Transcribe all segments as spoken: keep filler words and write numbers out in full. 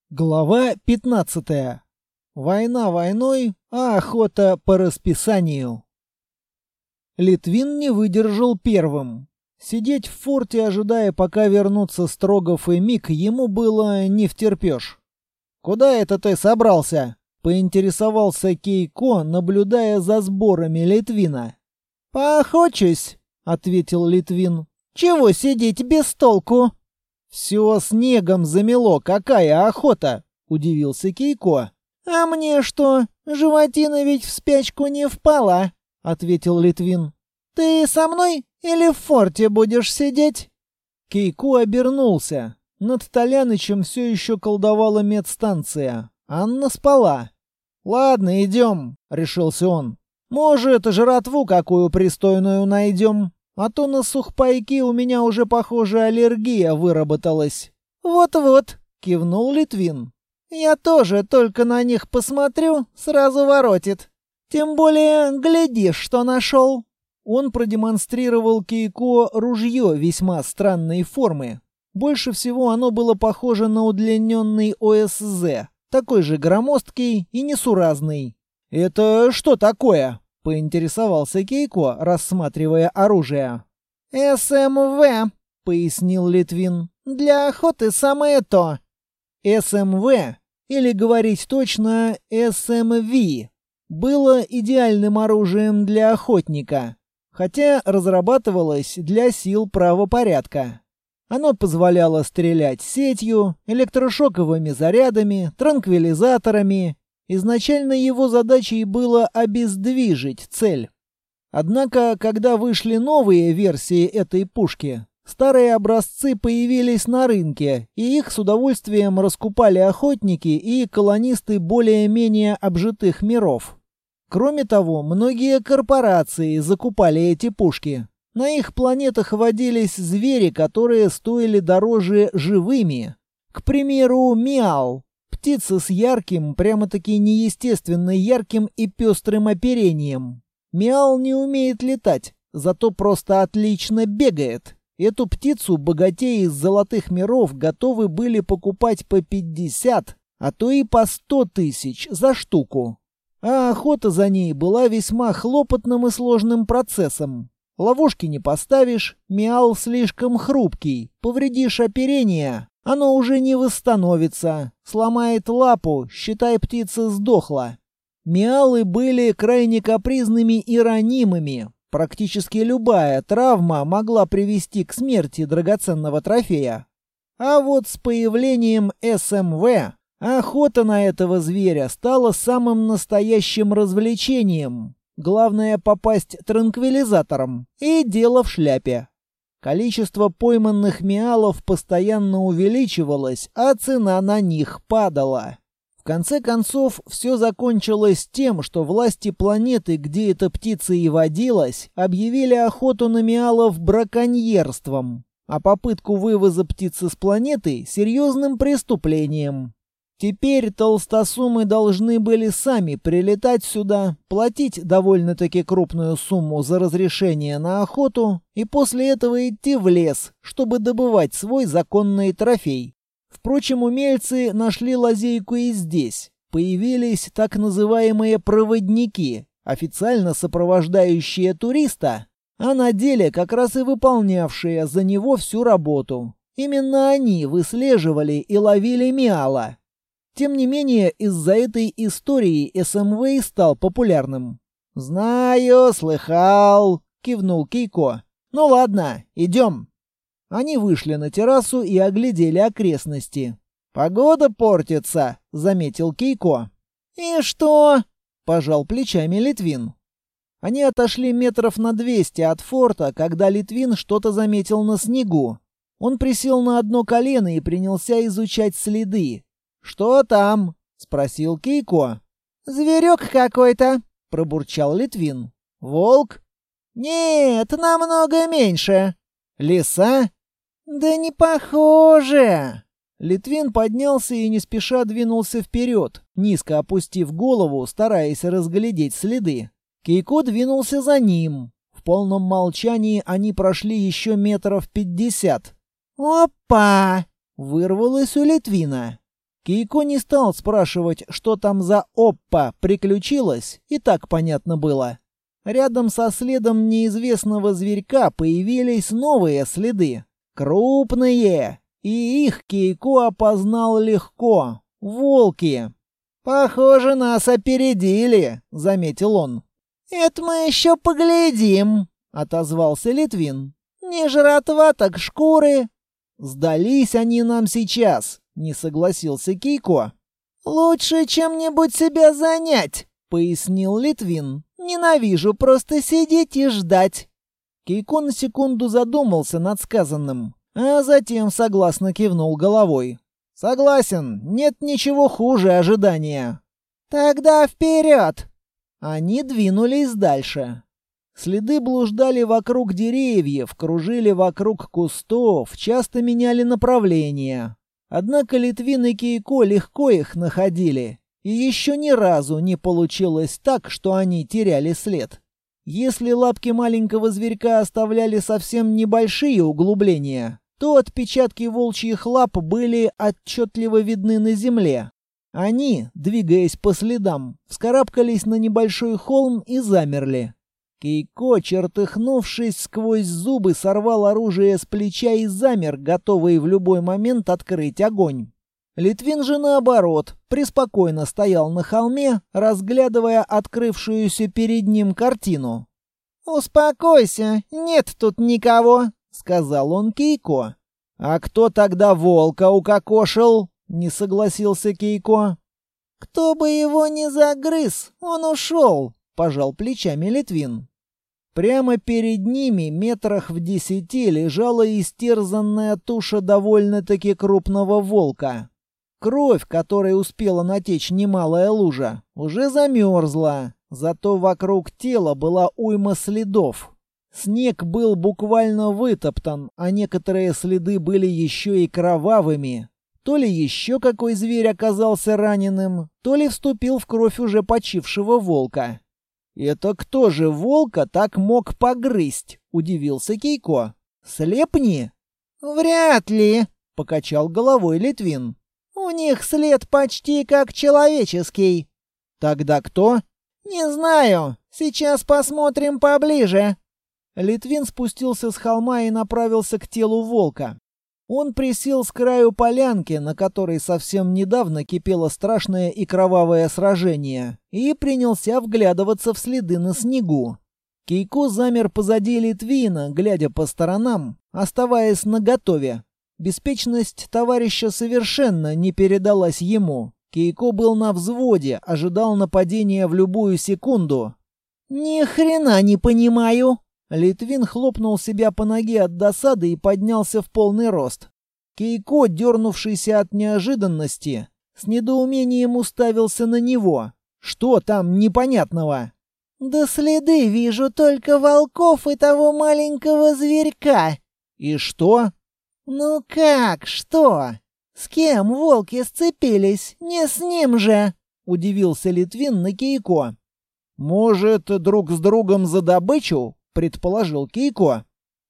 Глава пятнадцатая. Война войной, а охота по расписанию. Литвин не выдержал первым. Сидеть в форте, ожидая, пока вернутся Строгов и Мик, ему было не втерпёшь. «Куда это ты собрался?» — поинтересовался Кейко, наблюдая за сборами Литвина. «Поохочусь», — ответил Литвин. «Чего сидеть без толку?» «Все снегом замело, какая охота!» — удивился Кейко. «А мне что, животина ведь в спячку не впала?» — ответил Литвин. «Ты со мной или в форте будешь сидеть?» Кейко обернулся. Над Толянычем все еще колдовала медстанция. Анна спала. «Ладно, идем», — решился он. «Может, жратву какую пристойную найдем? А то на сухпайки у меня уже, похоже, аллергия выработалась». «Вот-вот», — кивнул Литвин. «Я тоже только на них посмотрю, сразу воротит. Тем более, глядишь, что нашел». Он продемонстрировал Кейко ружье весьма странной формы. Больше всего оно было похоже на удлиненный О С З, такой же громоздкий и несуразный. «Это что такое?» — поинтересовался Кейко, рассматривая оружие. «С М В», — пояснил Литвин. «Для охоты самое то». С М В, или говорить точно С М В, было идеальным оружием для охотника, хотя разрабатывалось для сил правопорядка. Оно позволяло стрелять сетью, электрошоковыми зарядами, транквилизаторами. Изначально его задачей было обездвижить цель. Однако, когда вышли новые версии этой пушки, старые образцы появились на рынке, и их с удовольствием раскупали охотники и колонисты более-менее обжитых миров. Кроме того, многие корпорации закупали эти пушки. На их планетах водились звери, которые стоили дороже живыми. К примеру, Миал. Птица с ярким, прямо-таки неестественно ярким и пестрым оперением. Миал не умеет летать, зато просто отлично бегает. Эту птицу богатеи из золотых миров готовы были покупать по пятьдесят, а то и по сто тысяч за штуку. А охота за ней была весьма хлопотным и сложным процессом. Ловушки не поставишь, Миал слишком хрупкий, повредишь оперение, оно уже не восстановится, сломает лапу, считай, птица сдохла. Миалы были крайне капризными и ранимыми. Практически любая травма могла привести к смерти драгоценного трофея. А вот с появлением С М В охота на этого зверя стала самым настоящим развлечением. Главное — попасть транквилизатором, и дело в шляпе. Количество пойманных миалов постоянно увеличивалось, а цена на них падала. В конце концов, все закончилось тем, что власти планеты, где эта птица и водилась, объявили охоту на миалов браконьерством, а попытку вывоза птицы с планеты — серьезным преступлением. Теперь толстосумы должны были сами прилетать сюда, платить довольно-таки крупную сумму за разрешение на охоту и после этого идти в лес, чтобы добывать свой законный трофей. Впрочем, умельцы нашли лазейку и здесь. Появились так называемые проводники, официально сопровождающие туриста, а на деле как раз и выполнявшие за него всю работу. Именно они выслеживали и ловили миала. Тем не менее, из-за этой истории С М В и стал популярным. «Знаю, слыхал», — кивнул Кейко. «Ну ладно, идем». Они вышли на террасу и оглядели окрестности. «Погода портится», — заметил Кейко. «И что?» — пожал плечами Литвин. Они отошли метров на двести от форта, когда Литвин что-то заметил на снегу. Он присел на одно колено и принялся изучать следы. «Что там?» — спросил Кейко. «Зверек какой-то», — пробурчал Литвин. «Волк?» «Нет, намного меньше». «Лиса?» «Да не похоже». Литвин поднялся и не спеша двинулся вперед, низко опустив голову, стараясь разглядеть следы. Кейко двинулся за ним. В полном молчании они прошли еще метров пятьдесят. «Опа!» — вырвалось у Литвина. Кейко не стал спрашивать, что там за оппа приключилось, и так понятно было. Рядом со следом неизвестного зверька появились новые следы. Крупные. И их Кейко опознал легко. Волки. «Похоже, нас опередили», — заметил он. «Это мы еще поглядим», — отозвался Литвин. «Не жратва, так шкуры». «Сдались они нам сейчас», — не согласился Кейко. «Лучше чем-нибудь себя занять», — пояснил Литвин. «Ненавижу просто сидеть и ждать». Кейко на секунду задумался над сказанным, а затем согласно кивнул головой. «Согласен, нет ничего хуже ожидания». «Тогда вперед!» Они двинулись дальше. Следы блуждали вокруг деревьев, кружили вокруг кустов, часто меняли направление. Однако Литвин и Кейко легко их находили, и еще ни разу не получилось так, что они теряли след. Если лапки маленького зверька оставляли совсем небольшие углубления, то отпечатки волчьих лап были отчетливо видны на земле. Они, двигаясь по следам, вскарабкались на небольшой холм и замерли. Кейко, чертыхнувшись сквозь зубы, сорвал оружие с плеча и замер, готовый в любой момент открыть огонь. Литвин же, наоборот, преспокойно стоял на холме, разглядывая открывшуюся перед ним картину. «Успокойся, нет тут никого», — сказал он Кейко. «А кто тогда волка укокошил?» — не согласился Кейко. «Кто бы его не загрыз, он ушел», — пожал плечами Литвин. Прямо перед ними, метрах в десяти, лежала истерзанная туша довольно-таки крупного волка. Кровь, которой успела натечь немалая лужа, уже замерзла, зато вокруг тела была уйма следов. Снег был буквально вытоптан, а некоторые следы были еще и кровавыми. То ли еще какой зверь оказался раненым, то ли вступил в кровь уже почившего волка. «Это кто же волка так мог погрызть?» — удивился Кейко. «Слепни?» «Вряд ли», — покачал головой Литвин. «У них след почти как человеческий». «Тогда кто?» «Не знаю. Сейчас посмотрим поближе». Литвин спустился с холма и направился к телу волка. Он присел с краю полянки, на которой совсем недавно кипело страшное и кровавое сражение, и принялся вглядываться в следы на снегу. Кейко замер позади Литвина, глядя по сторонам, оставаясь наготове. Беспечность товарища совершенно не передалась ему. Кейко был на взводе, ожидал нападения в любую секунду. «Ни хрена не понимаю!» Литвин хлопнул себя по ноге от досады и поднялся в полный рост. Кейко, дернувшийся от неожиданности, с недоумением уставился на него. Что там непонятного? «Да следы вижу только волков и того маленького зверька». «И что?» «Ну как, что? С кем волки сцепились? Не с ним же!» — удивился Литвин на Кейко. «Может, друг с другом за добычу?» — предположил Кейко.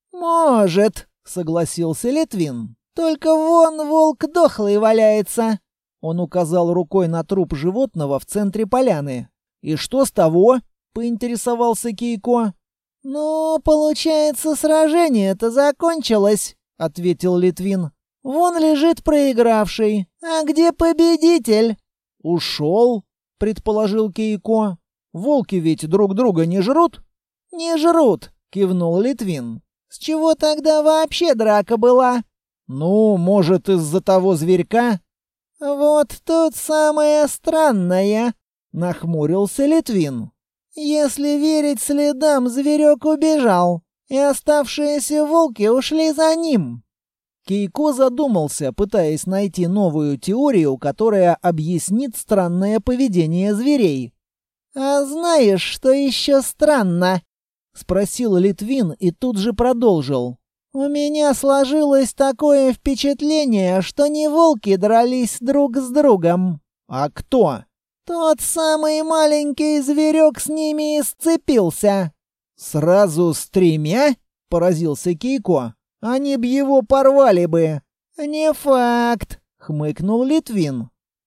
«Может», — согласился Литвин. «Только вон волк дохлый валяется». Он указал рукой на труп животного в центре поляны. «И что с того?» — поинтересовался Кейко. «Ну, получается, сражение-то закончилось», — ответил Литвин. «Вон лежит проигравший. А где победитель?» «Ушел», — предположил Кейко. «Волки ведь друг друга не жрут?» «Не жрут», — кивнул Литвин. «С чего тогда вообще драка была?» «Ну, может, из-за того зверька?» «Вот тут самое странное», — нахмурился Литвин. «Если верить следам, зверек убежал, и оставшиеся волки ушли за ним». Кейко задумался, пытаясь найти новую теорию, которая объяснит странное поведение зверей. «А знаешь, что еще странно?» — спросил Литвин и тут же продолжил. «У меня сложилось такое впечатление, что не волки дрались друг с другом». «А кто?» «Тот самый маленький зверек с ними и сцепился». «Сразу с тремя?» — поразился Кейко. «Они б его порвали бы». «Не факт», — хмыкнул Литвин.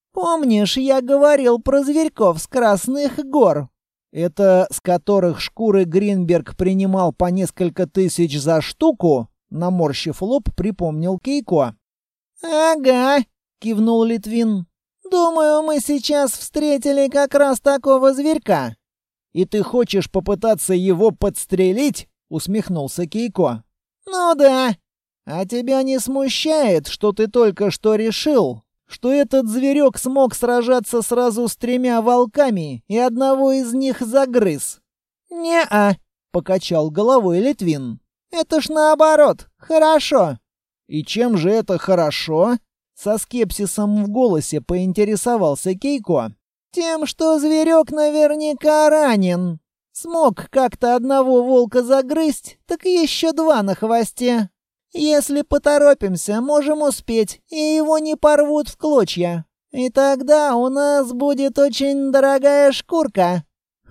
«Помнишь, я говорил про зверьков с Красных гор?» «Это с которых шкуры Гринберг принимал по несколько тысяч за штуку?» Наморщив лоб, припомнил Кейко. «Ага», — кивнул Литвин. «Думаю, мы сейчас встретили как раз такого зверька». «И ты хочешь попытаться его подстрелить?» — усмехнулся Кейко. «Ну да. А тебя не смущает, что ты только что решил, что этот зверек смог сражаться сразу с тремя волками и одного из них загрыз?» «Не-а», — покачал головой Литвин. «Это ж наоборот, хорошо». «И чем же это хорошо?» Со скепсисом в голосе поинтересовался Кейко. «Тем, что зверек наверняка ранен. Смог как-то одного волка загрызть, так еще два на хвосте. Если поторопимся, можем успеть, и его не порвут в клочья. И тогда у нас будет очень дорогая шкурка».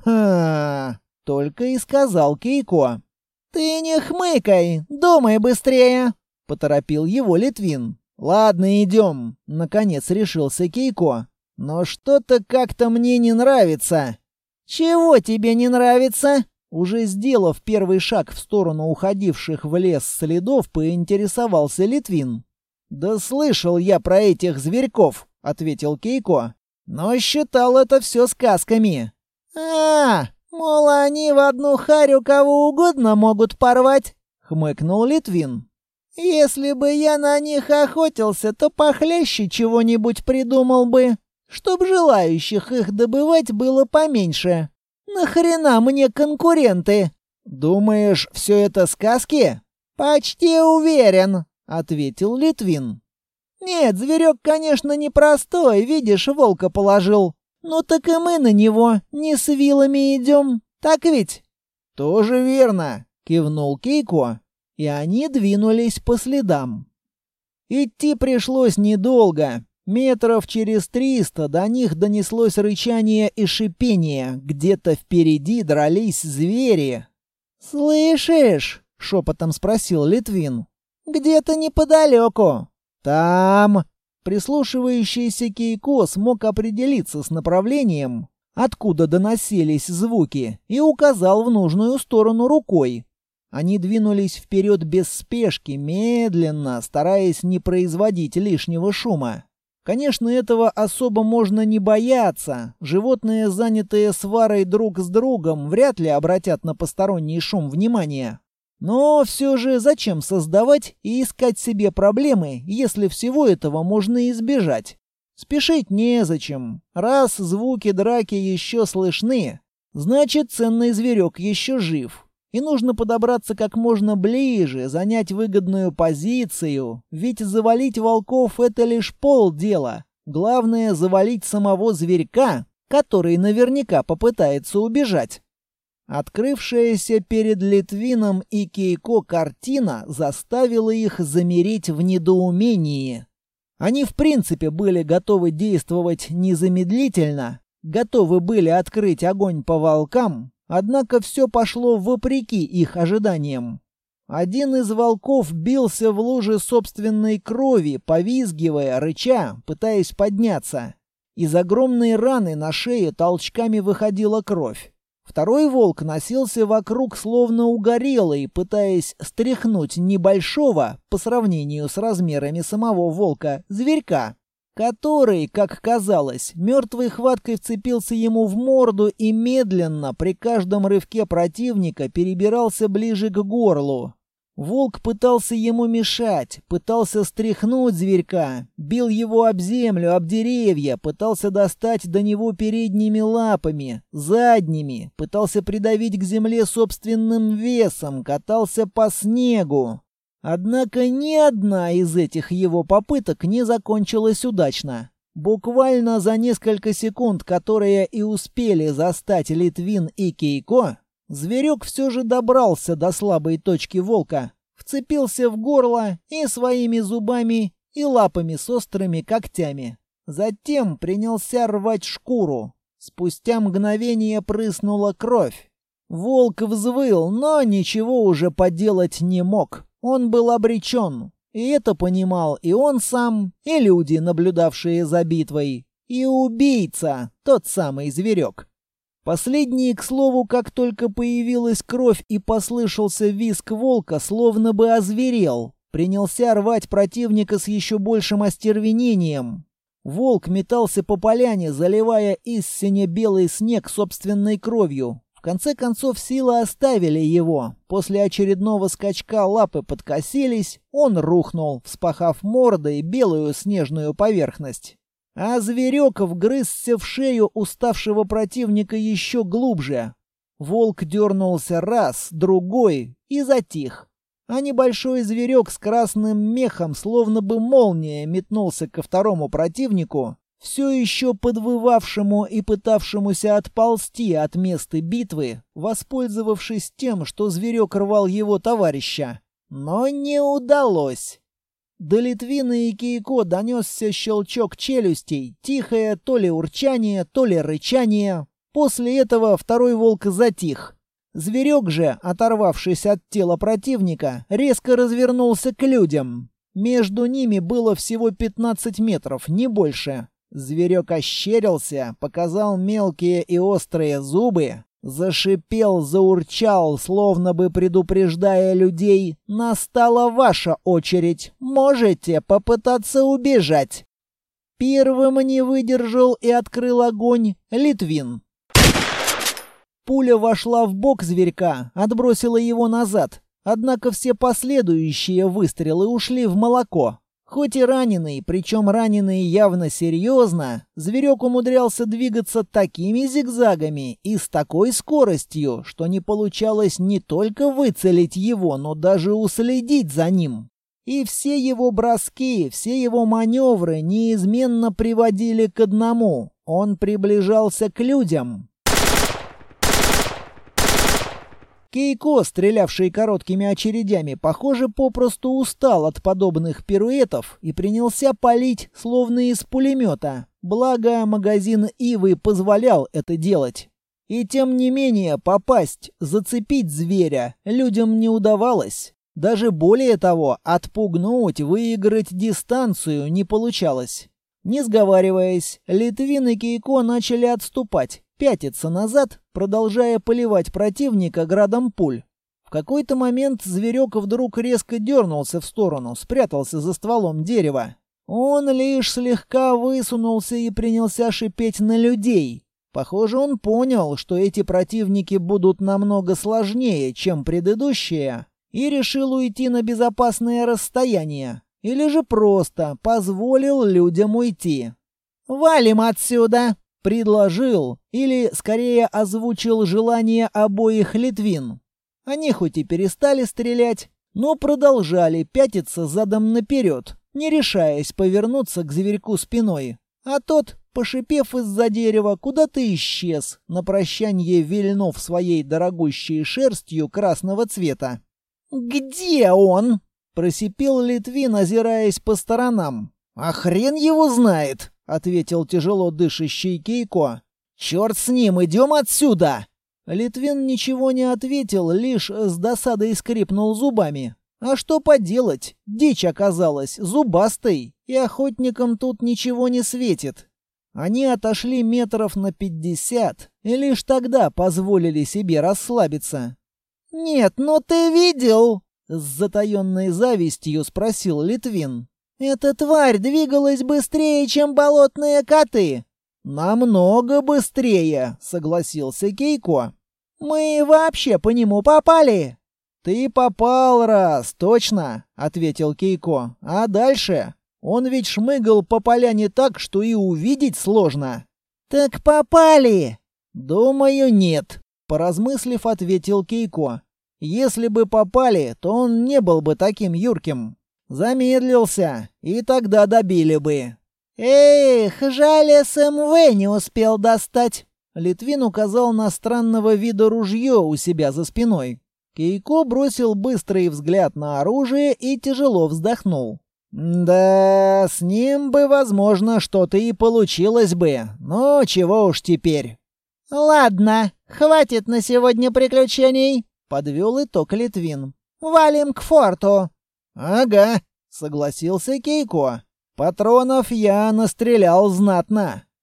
«Ха!» — только и сказал Кейко. «Ты не хмыкай, думай быстрее!» — поторопил его Литвин. «Ладно, идем», — наконец решился Кейко. «Но что-то как-то мне не нравится». «Чего тебе не нравится?» Уже сделав первый шаг в сторону уходивших в лес следов, поинтересовался Литвин. «Да слышал я про этих зверьков», — ответил Кейко. «Но считал это все сказками». «А, мол, они в одну харю кого угодно могут порвать», — хмыкнул Литвин. «Если бы я на них охотился, то похлеще чего-нибудь придумал бы, чтоб желающих их добывать было поменьше. Нахрена мне конкуренты?» «Думаешь, все это сказки?» «Почти уверен», — ответил Литвин. «Нет, зверек, конечно, непростой, видишь, волка положил. Ну так и мы на него не с вилами идем, так ведь?» «Тоже верно», — кивнул Кейко, и они двинулись по следам. Идти пришлось недолго. Метров через триста до них донеслось рычание и шипение. Где-то впереди дрались звери. «Слышишь?» — шепотом спросил Литвин. «Где-то неподалеку». «Там». Прислушивающийся Кейко смог определиться с направлением, откуда доносились звуки, и указал в нужную сторону рукой. Они двинулись вперед без спешки, медленно, стараясь не производить лишнего шума. Конечно, этого особо можно не бояться. Животные, занятые сварой друг с другом, вряд ли обратят на посторонний шум внимание. Но все же зачем создавать и искать себе проблемы, если всего этого можно избежать? Спешить незачем. Раз звуки драки еще слышны, значит, ценный зверек еще жив. И нужно подобраться как можно ближе, занять выгодную позицию, ведь завалить волков — это лишь полдела. Главное — завалить самого зверька, который наверняка попытается убежать. Открывшаяся перед Литвином и Кейко картина заставила их замереть в недоумении. Они в принципе были готовы действовать незамедлительно, готовы были открыть огонь по волкам, однако все пошло вопреки их ожиданиям. Один из волков бился в луже собственной крови, повизгивая, рыча, пытаясь подняться. Из огромной раны на шее толчками выходила кровь. Второй волк носился вокруг словно угорелый, пытаясь стряхнуть небольшого, по сравнению с размерами самого волка, зверька, который, как казалось, мертвой хваткой вцепился ему в морду и медленно при каждом рывке противника перебирался ближе к горлу. Волк пытался ему мешать, пытался стряхнуть зверька, бил его об землю, об деревья, пытался достать до него передними лапами, задними, пытался придавить к земле собственным весом, катался по снегу. Однако ни одна из этих его попыток не закончилась удачно. Буквально за несколько секунд, которые и успели застать Литвин и Кейко, зверек все же добрался до слабой точки волка, вцепился в горло и своими зубами, и лапами с острыми когтями. Затем принялся рвать шкуру. Спустя мгновение прыснула кровь. Волк взвыл, но ничего уже поделать не мог. Он был обречен. И это понимал и он сам, и люди, наблюдавшие за битвой. И убийца, тот самый зверек. Последний, к слову, как только появилась кровь и послышался визг волка, словно бы озверел. Принялся рвать противника с еще большим остервенением. Волк метался по поляне, заливая истине белый снег собственной кровью. В конце концов силы оставили его. После очередного скачка лапы подкосились, он рухнул, вспахав мордой белую снежную поверхность. А зверек вгрызся в шею уставшего противника еще глубже. Волк дернулся раз, другой и затих. А небольшой зверек с красным мехом, словно бы молния, метнулся ко второму противнику, все еще подвывавшему и пытавшемуся отползти от места битвы, воспользовавшись тем, что зверек рвал его товарища. Но не удалось. До Литвина и Кейко донесся щелчок челюстей, тихое то ли урчание, то ли рычание. После этого второй волк затих. Зверек же, оторвавшись от тела противника, резко развернулся к людям. Между ними было всего пятнадцать метров, не больше. Зверек ощерился, показал мелкие и острые зубы, зашипел, заурчал, словно бы предупреждая людей: «Настала ваша очередь, можете попытаться убежать». Первым не выдержал и открыл огонь Литвин. Пуля вошла в бок зверька, отбросила его назад. Однако все последующие выстрелы ушли в молоко. Хоть и раненый, причем раненый явно серьезно, зверек умудрялся двигаться такими зигзагами и с такой скоростью, что не получалось не только выцелить его, но даже уследить за ним. И все его броски, все его маневры неизменно приводили к одному: он приближался к людям. Кейко, стрелявший короткими очередями, похоже, попросту устал от подобных пируэтов и принялся палить, словно из пулемета. Благо, магазин Ивы позволял это делать. И тем не менее, попасть, зацепить зверя людям не удавалось. Даже более того, отпугнуть, выиграть дистанцию не получалось. Не сговариваясь, Литвин и Кейко начали отступать, пятиться назад, продолжая поливать противника градом пуль. В какой-то момент зверек вдруг резко дернулся в сторону, спрятался за стволом дерева. Он лишь слегка высунулся и принялся шипеть на людей. Похоже, он понял, что эти противники будут намного сложнее, чем предыдущие, и решил уйти на безопасное расстояние. Или же просто позволил людям уйти. «Валим отсюда!» — предложил, или, скорее, озвучил желание обоих Литвин. Они хоть и перестали стрелять, но продолжали пятиться задом наперед, не решаясь повернуться к зверьку спиной. А тот, пошипев из-за дерева, куда-то исчез, на прощанье вильнув своей дорогущей шерстью красного цвета. «Где он?» — просипел Литвин, озираясь по сторонам. «А хрен его знает!» — ответил тяжело дышащий Кейко. «Черт с ним, идем отсюда!» Литвин ничего не ответил, лишь с досадой скрипнул зубами. А что поделать? Дичь оказалась зубастой, и охотникам тут ничего не светит. Они отошли метров на пятьдесят, и лишь тогда позволили себе расслабиться. «Нет, ну ты видел?» — с затаенной завистью спросил Литвин. «Эта тварь двигалась быстрее, чем болотные коты». «Намного быстрее», — согласился Кейко. «Мы вообще по нему попали?» «Ты попал раз, точно», — ответил Кейко. «А дальше? Он ведь шмыгал по поляне так, что и увидеть сложно». «Так попали?» «Думаю, нет», — поразмыслив, ответил Кейко. «Если бы попали, то он не был бы таким юрким. Замедлился, и тогда добили бы». «Эх, жаль, СМВ не успел достать». Литвин указал на странного вида ружье у себя за спиной. Кейко бросил быстрый взгляд на оружие и тяжело вздохнул. «Да, с ним бы, возможно, что-то и получилось бы, но чего уж теперь». «Ладно, хватит на сегодня приключений», — подвел итог Литвин. «Валим к форту». «Ага», — согласился Кейко. «Патронов я настрелял знатно.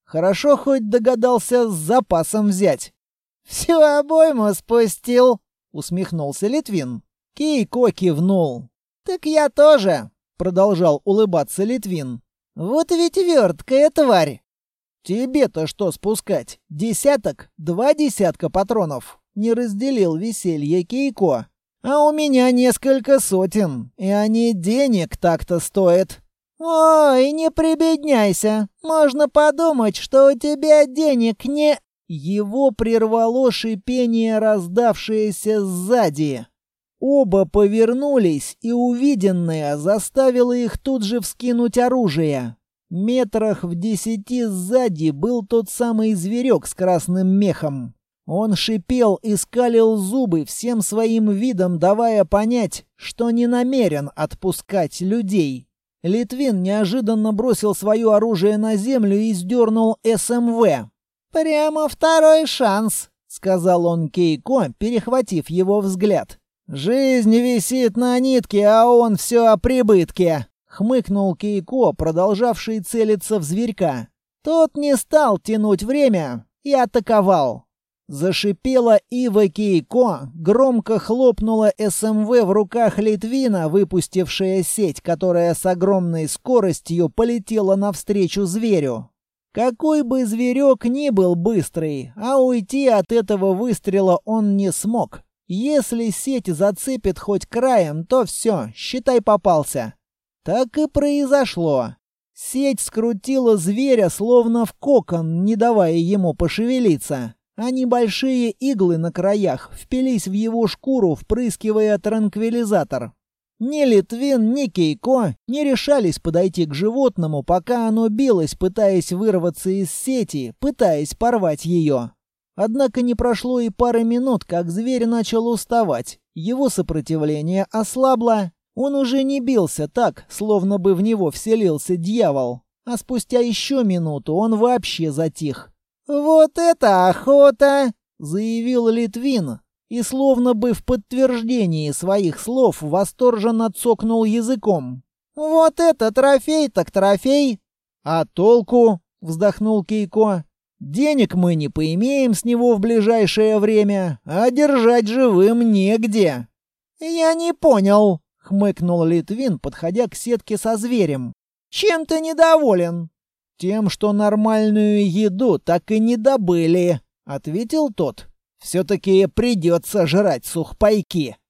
Хорошо хоть догадался с запасом взять. «Всю обойму спустил», — усмехнулся Литвин. Кейко кивнул. «Так я тоже», — продолжал улыбаться Литвин. «Вот ведь верткая тварь». «Тебе-то что спускать? Десяток? Два десятка патронов?» — не разделил веселье Кейко. «А у меня несколько сотен, и они денег так-то стоят». «Ой, не прибедняйся. Можно подумать, что у тебя денег не...» Его прервало шипение, раздавшееся сзади. Оба повернулись, и увиденное заставило их тут же вскинуть оружие. Метрах в десяти сзади был тот самый зверек с красным мехом. Он шипел и скалил зубы, всем своим видом давая понять, что не намерен отпускать людей. Литвин неожиданно бросил свое оружие на землю и сдернул эс эм вэ. «Прямо второй шанс», — сказал он Кейко, перехватив его взгляд. «Жизнь висит на нитке, а он все о прибытке», — хмыкнул Кейко, продолжавший целиться в зверька. Тот не стал тянуть время и атаковал. Зашипела ива Кейко, громко хлопнула эс эм вэ в руках Литвина, выпустившая сеть, которая с огромной скоростью полетела навстречу зверю. Какой бы зверек ни был быстрый, а уйти от этого выстрела он не смог. Если сеть зацепит хоть краем, то все, считай, попался. Так и произошло. Сеть скрутила зверя словно в кокон, не давая ему пошевелиться. А небольшие иглы на краях впились в его шкуру, впрыскивая транквилизатор. Ни Литвин, ни Кейко не решались подойти к животному, пока оно билось, пытаясь вырваться из сети, пытаясь порвать ее. Однако не прошло и пары минут, как зверь начал уставать. Его сопротивление ослабло. Он уже не бился так, словно бы в него вселился дьявол. А спустя еще минуту он вообще затих. «Вот это охота!» — заявил Литвин. И словно бы в подтверждении своих слов восторженно цокнул языком. «Вот это трофей так трофей!» «А толку?» — вздохнул Кейко. «Денег мы не поимеем с него в ближайшее время, а держать живым негде». «Я не понял», — хмыкнул Литвин, подходя к сетке со зверем. «Чем ты недоволен?» «Тем, что нормальную еду так и не добыли», — ответил тот. «Все-таки придется жрать сухпайки».